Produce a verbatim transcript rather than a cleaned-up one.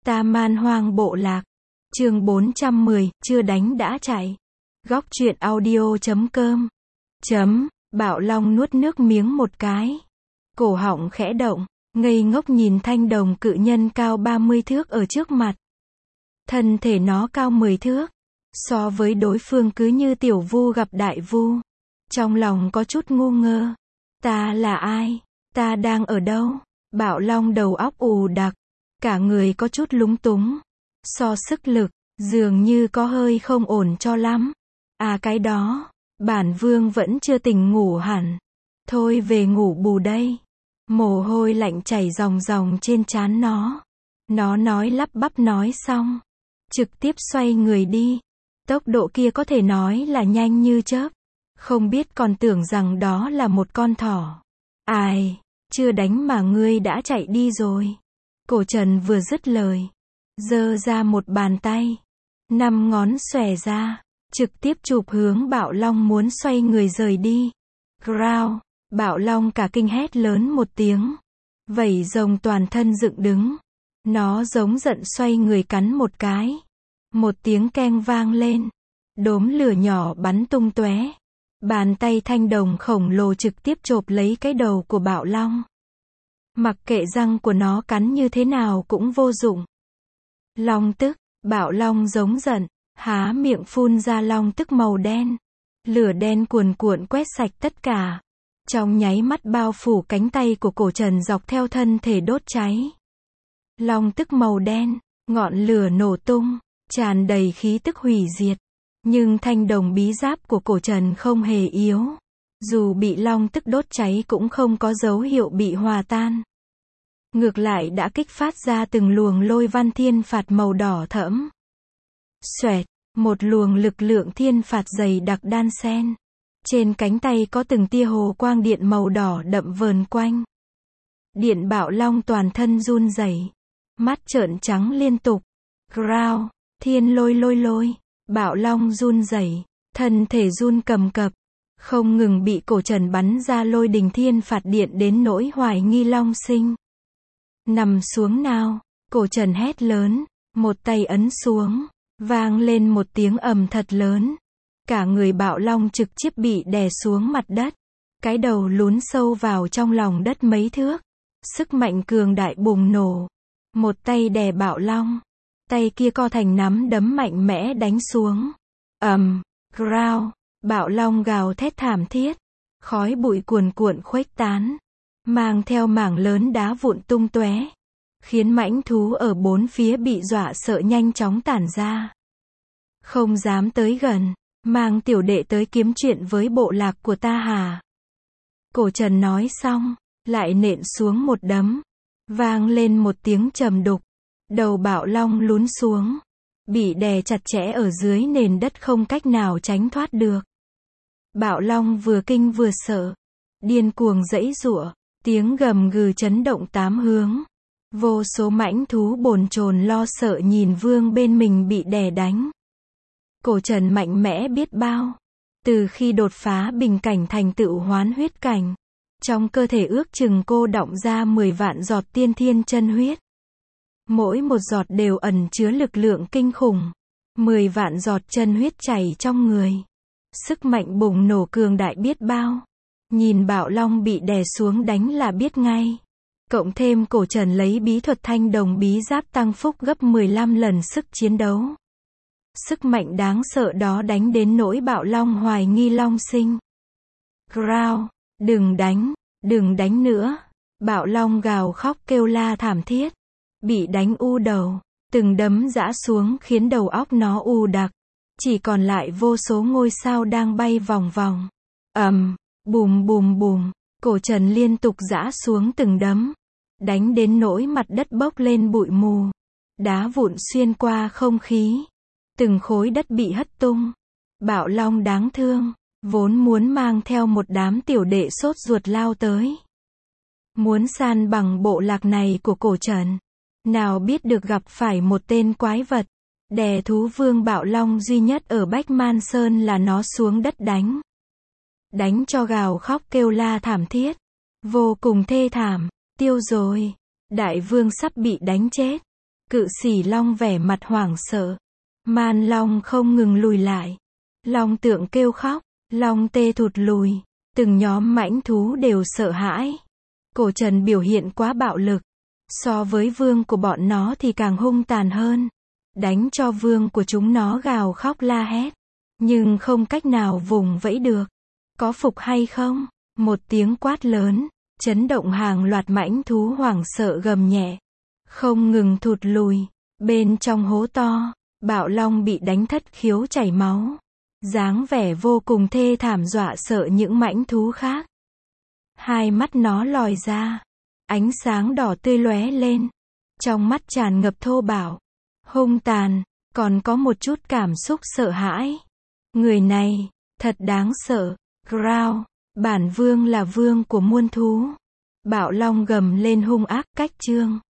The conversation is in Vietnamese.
Ta man hoang bộ lạc. Chương bốn trăm mười, chưa đánh đã chạy. Góc truyện audio chấm com. Chấm, Bạo Long nuốt nước miếng một cái. Cổ họng khẽ động, ngây ngốc nhìn thanh đồng cự nhân cao ba mươi thước ở trước mặt. Thân thể nó cao mười thước. So với đối phương cứ như tiểu vu gặp đại vu. Trong lòng có chút ngu ngơ. Ta là ai? Ta đang ở đâu? Bạo Long đầu óc ù đặc. Cả người có chút lúng túng. So sức lực, dường như có hơi không ổn cho lắm. À cái đó, bản vương vẫn chưa tỉnh ngủ hẳn. Thôi về ngủ bù đây. Mồ hôi lạnh chảy ròng ròng trên trán nó. Nó nói lắp bắp nói xong. Trực tiếp xoay người đi. Tốc độ kia có thể nói là nhanh như chớp. Không biết còn tưởng rằng đó là một con thỏ. Ai, chưa đánh mà ngươi đã chạy đi rồi. Cổ Trần vừa dứt lời. Giơ ra một bàn tay. Năm ngón xòe ra. Trực tiếp chụp hướng Bạo Long muốn xoay người rời đi. Growl. Bạo Long cả kinh hét lớn một tiếng. Vảy rồng toàn thân dựng đứng. Nó giống giận xoay người cắn một cái. Một tiếng keng vang lên. Đốm lửa nhỏ bắn tung tóe. Bàn tay thanh đồng khổng lồ trực tiếp chộp lấy cái đầu của Bạo Long. Mặc kệ răng của nó cắn như thế nào cũng vô dụng. Long tức, Bạo Long giống giận, há miệng phun ra long tức màu đen. Lửa đen cuồn cuộn quét sạch tất cả. Trong nháy mắt bao phủ cánh tay của Cổ Trần dọc theo thân thể đốt cháy. Long tức màu đen, ngọn lửa nổ tung, tràn đầy khí tức hủy diệt. Nhưng thanh đồng bí giáp của Cổ Trần không hề yếu. Dù bị long tức đốt cháy cũng không có dấu hiệu bị hòa tan. Ngược lại đã kích phát ra từng luồng lôi văn thiên phạt màu đỏ thẫm. Xoẹt, một luồng lực lượng thiên phạt dày đặc đan xen. Trên cánh tay có từng tia hồ quang điện màu đỏ đậm vờn quanh. Điện Bạo Long toàn thân run rẩy, mắt trợn trắng liên tục. Growl, thiên lôi lôi lôi. Bạo Long run rẩy, thân thể run cầm cập, không ngừng bị Cổ Trần bắn ra lôi đình thiên phạt điện đến nỗi hoài nghi long sinh. Nằm xuống nào, Cổ Trần hét lớn, một tay ấn xuống, vang lên một tiếng ầm thật lớn. Cả người Bạo Long trực tiếp bị đè xuống mặt đất, cái đầu lún sâu vào trong lòng đất mấy thước. Sức mạnh cường đại bùng nổ, một tay đè Bạo Long. Tay kia co thành nắm đấm mạnh mẽ đánh xuống. Ầm, growl, Bạo Long gào thét thảm thiết. Khói bụi cuồn cuộn khuếch tán, mang theo mảng lớn đá vụn tung tóe, khiến mãnh thú ở bốn phía bị dọa sợ nhanh chóng tản ra. Không dám tới gần, mang tiểu đệ tới kiếm chuyện với bộ lạc của ta hà. Cổ Trần nói xong, lại nện xuống một đấm. Vang lên một tiếng trầm đục. Đầu Bạo Long lún xuống, bị đè chặt chẽ ở dưới nền đất không cách nào tránh thoát được. Bạo Long vừa kinh vừa sợ, điên cuồng giãy giụa, tiếng gầm gừ chấn động tám hướng. Vô số mãnh thú bồn chồn lo sợ nhìn vương bên mình bị đè đánh. Cổ Trần mạnh mẽ biết bao. Từ khi đột phá bình cảnh thành tựu hoán huyết cảnh, trong cơ thể ước chừng cô đọng ra mười vạn giọt tiên thiên chân huyết. Mỗi một giọt đều ẩn chứa lực lượng kinh khủng. Mười vạn giọt chân huyết chảy trong người. Sức mạnh bùng nổ cường đại biết bao. Nhìn Bạo Long bị đè xuống đánh là biết ngay. Cộng thêm Cổ Trần lấy bí thuật thanh đồng bí giáp tăng phúc gấp mười lăm lần sức chiến đấu. Sức mạnh đáng sợ đó đánh đến nỗi Bạo Long hoài nghi long sinh. Growl, đừng đánh, đừng đánh nữa. Bạo Long gào khóc kêu la thảm thiết. Bị đánh u đầu, từng đấm giã xuống khiến đầu óc nó u đặc. Chỉ còn lại vô số ngôi sao đang bay vòng vòng. Ầm, bùm bùm bùm, Cổ Trần liên tục giã xuống từng đấm. Đánh đến nỗi mặt đất bốc lên bụi mù. Đá vụn xuyên qua không khí. Từng khối đất bị hất tung. Bạo Long đáng thương, vốn muốn mang theo một đám tiểu đệ sốt ruột lao tới. Muốn san bằng bộ lạc này của Cổ Trần. Nào biết được gặp phải một tên quái vật. Đè thú vương Bạo Long duy nhất ở Bách Man Sơn là nó xuống đất đánh. Đánh cho gào khóc kêu la thảm thiết. Vô cùng thê thảm. Tiêu rồi. Đại vương sắp bị đánh chết. Cự xỉ long vẻ mặt hoảng sợ. Man long không ngừng lùi lại. Long tượng kêu khóc. Long tê thụt lùi. Từng nhóm mãnh thú đều sợ hãi. Cổ trần biểu hiện quá bạo lực. So với vương của bọn nó thì càng hung tàn hơn. Đánh cho vương của chúng nó gào khóc la hét. Nhưng không cách nào vùng vẫy được. Có phục hay không? Một tiếng quát lớn. Chấn động hàng loạt mãnh thú hoảng sợ gầm nhẹ. Không ngừng thụt lùi. Bên trong hố to, Bạo Long bị đánh thất khiếu chảy máu. Dáng vẻ vô cùng thê thảm dọa sợ những mãnh thú khác. Hai mắt nó lòi ra. Ánh sáng đỏ tươi lóe lên. Trong mắt tràn ngập thô bạo. Hung tàn, còn có một chút cảm xúc sợ hãi. Người này, thật đáng sợ. Growl, bản vương là vương của muôn thú. Bạo Long gầm lên hung ác cách chương.